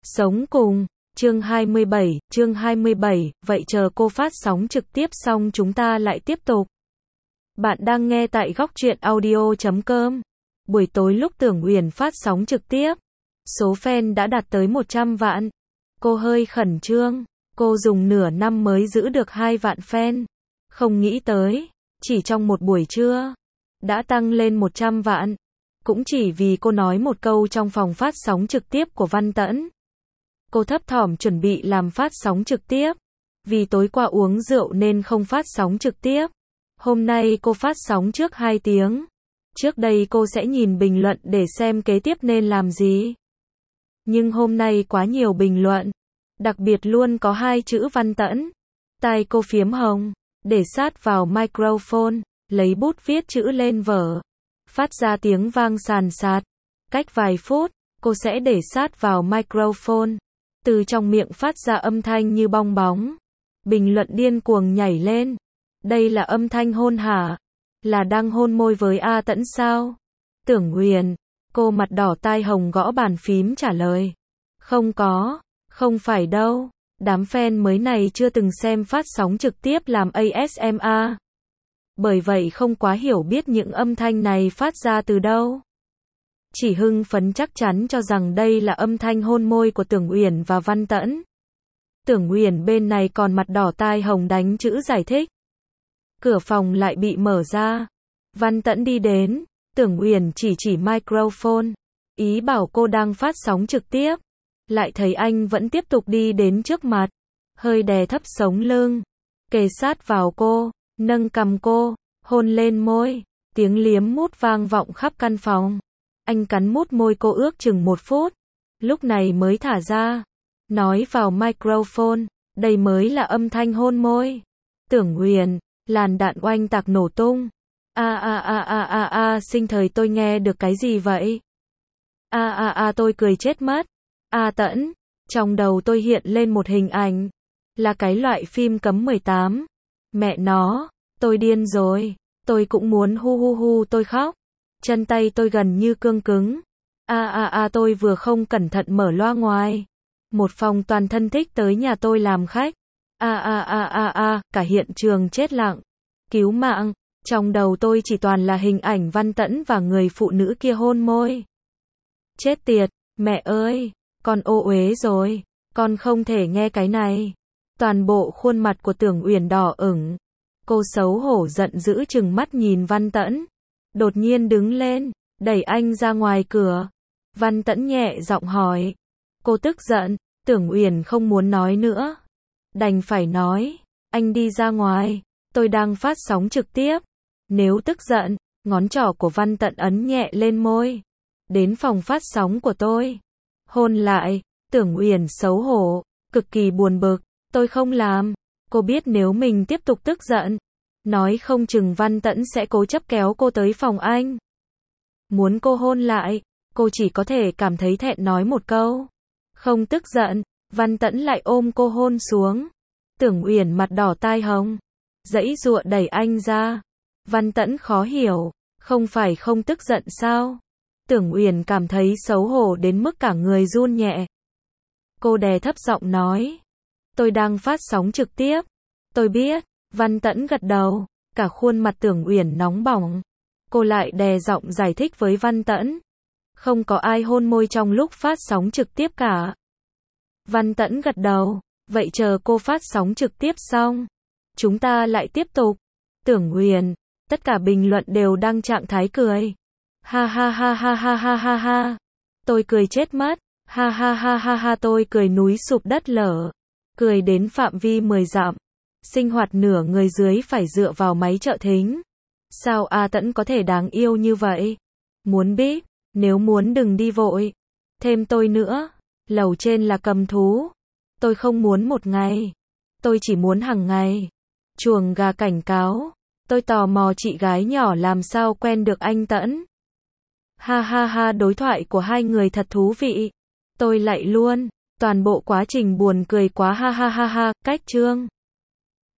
Sống cùng, chương 27, vậy chờ cô phát sóng trực tiếp xong chúng ta lại tiếp tục. Bạn đang nghe tại Góc Truyện Audio.com. Buổi tối lúc Tưởng Uyển phát sóng trực tiếp, số fan đã đạt tới 100 vạn. Cô hơi khẩn trương, cô dùng nửa năm mới giữ được 2 vạn fan. Không nghĩ tới, chỉ trong một buổi trưa, đã tăng lên 100 vạn. Cũng chỉ vì cô nói một câu trong phòng phát sóng trực tiếp của Văn Tẫn. Cô thấp thỏm chuẩn bị làm phát sóng trực tiếp. Vì tối qua uống rượu nên không phát sóng trực tiếp. Hôm nay cô phát sóng trước 2 tiếng. Trước đây cô sẽ nhìn bình luận để xem kế tiếp nên làm gì. Nhưng hôm nay quá nhiều bình luận. Đặc biệt luôn có 2 chữ Văn Tẫn. Tai cô phiếm hồng, để sát vào microphone, lấy bút viết chữ lên vở. Phát ra tiếng vang sàn sạt. Cách vài phút, cô sẽ để sát vào microphone. Từ trong miệng phát ra âm thanh như bong bóng. Bình luận điên cuồng nhảy lên. Đây là âm thanh hôn hả? Là đang hôn môi với A Tẫn sao? Tưởng Uyển, cô mặt đỏ tai hồng gõ bàn phím trả lời. Không có, không phải đâu. Đám fan mới này chưa từng xem phát sóng trực tiếp làm ASMR. Bởi vậy không quá hiểu biết những âm thanh này phát ra từ đâu. Chỉ hưng phấn chắc chắn cho rằng đây là âm thanh hôn môi của Tưởng Uyển và Văn Tẫn. Tưởng Uyển bên này còn mặt đỏ tai hồng đánh chữ giải thích. Cửa phòng lại bị mở ra. Văn Tẫn đi đến, Tưởng Uyển chỉ microphone, ý bảo cô đang phát sóng trực tiếp. Lại thấy anh vẫn tiếp tục đi đến trước mặt, hơi đè thấp sống lưng, kề sát vào cô, nâng cằm cô, hôn lên môi, tiếng liếm mút vang vọng khắp căn phòng. Anh cắn mút môi cô ước chừng 1 phút, lúc này mới thả ra, nói vào microphone, đây mới là âm thanh hôn môi. Tưởng Uyển, làn đạn oanh tạc nổ tung. Sinh thời tôi nghe được cái gì vậy? Tôi cười chết mất. Tẫn, trong đầu tôi hiện lên một hình ảnh, là cái loại phim cấm 18. Mẹ nó, tôi điên rồi, tôi cũng muốn hu tôi khóc. Chân tay tôi gần như cương cứng. Tôi vừa không cẩn thận mở loa ngoài. Một phòng toàn thân thích tới nhà tôi làm khách. Cả hiện trường chết lặng. Cứu mạng, trong đầu tôi chỉ toàn là hình ảnh Văn Tẫn và người phụ nữ kia hôn môi. Chết tiệt, mẹ ơi, con ô uế rồi, con không thể nghe cái này. Toàn bộ khuôn mặt của Tưởng Uyển đỏ ửng. Cô xấu hổ giận dữ trừng mắt nhìn Văn Tẫn. Đột nhiên đứng lên, đẩy anh ra ngoài cửa. Văn Tẫn nhẹ giọng hỏi. Cô tức giận, Tưởng Uyển không muốn nói nữa. Đành phải nói, anh đi ra ngoài, tôi đang phát sóng trực tiếp. Nếu tức giận, ngón trỏ của Văn Tẫn ấn nhẹ lên môi. Đến phòng phát sóng của tôi. Hôn lại, Tưởng Uyển xấu hổ, cực kỳ buồn bực. Tôi không làm. Cô biết nếu mình tiếp tục tức giận, nói không chừng Văn Tẫn sẽ cố chấp kéo cô tới phòng anh. Muốn cô hôn lại, cô chỉ có thể cảm thấy thẹn nói một câu. Không tức giận, Văn Tẫn lại ôm cô hôn xuống. Tưởng Uyển mặt đỏ tai hồng, giãy giụa đẩy anh ra. Văn Tẫn khó hiểu, không phải không tức giận sao? Tưởng Uyển cảm thấy xấu hổ đến mức cả người run nhẹ. Cô đè thấp giọng nói. Tôi đang phát sóng trực tiếp. Tôi biết. Văn Tẫn gật đầu, cả khuôn mặt Tưởng Uyển nóng bỏng. Cô lại đè giọng giải thích với Văn Tẫn. Không có ai hôn môi trong lúc phát sóng trực tiếp cả. Văn Tẫn gật đầu, vậy chờ cô phát sóng trực tiếp xong, chúng ta lại tiếp tục. Tưởng Uyển, tất cả bình luận đều đăng trạng thái cười. Ha. Tôi cười chết mất. Ha, tôi cười núi sụp đất lở. Cười đến phạm vi 10 dặm. Sinh hoạt nửa người dưới phải dựa vào máy trợ thính. Sao A Tẫn có thể đáng yêu như vậy? Muốn biết, nếu muốn đừng đi vội. Thêm tôi nữa, lầu trên là cầm thú. Tôi không muốn một ngày. Tôi chỉ muốn hàng ngày. Chuồng gà cảnh cáo. Tôi tò mò chị gái nhỏ làm sao quen được anh Tẫn. Ha, đối thoại của hai người thật thú vị. Tôi lại luôn. Toàn bộ quá trình buồn cười quá ha, cách chương.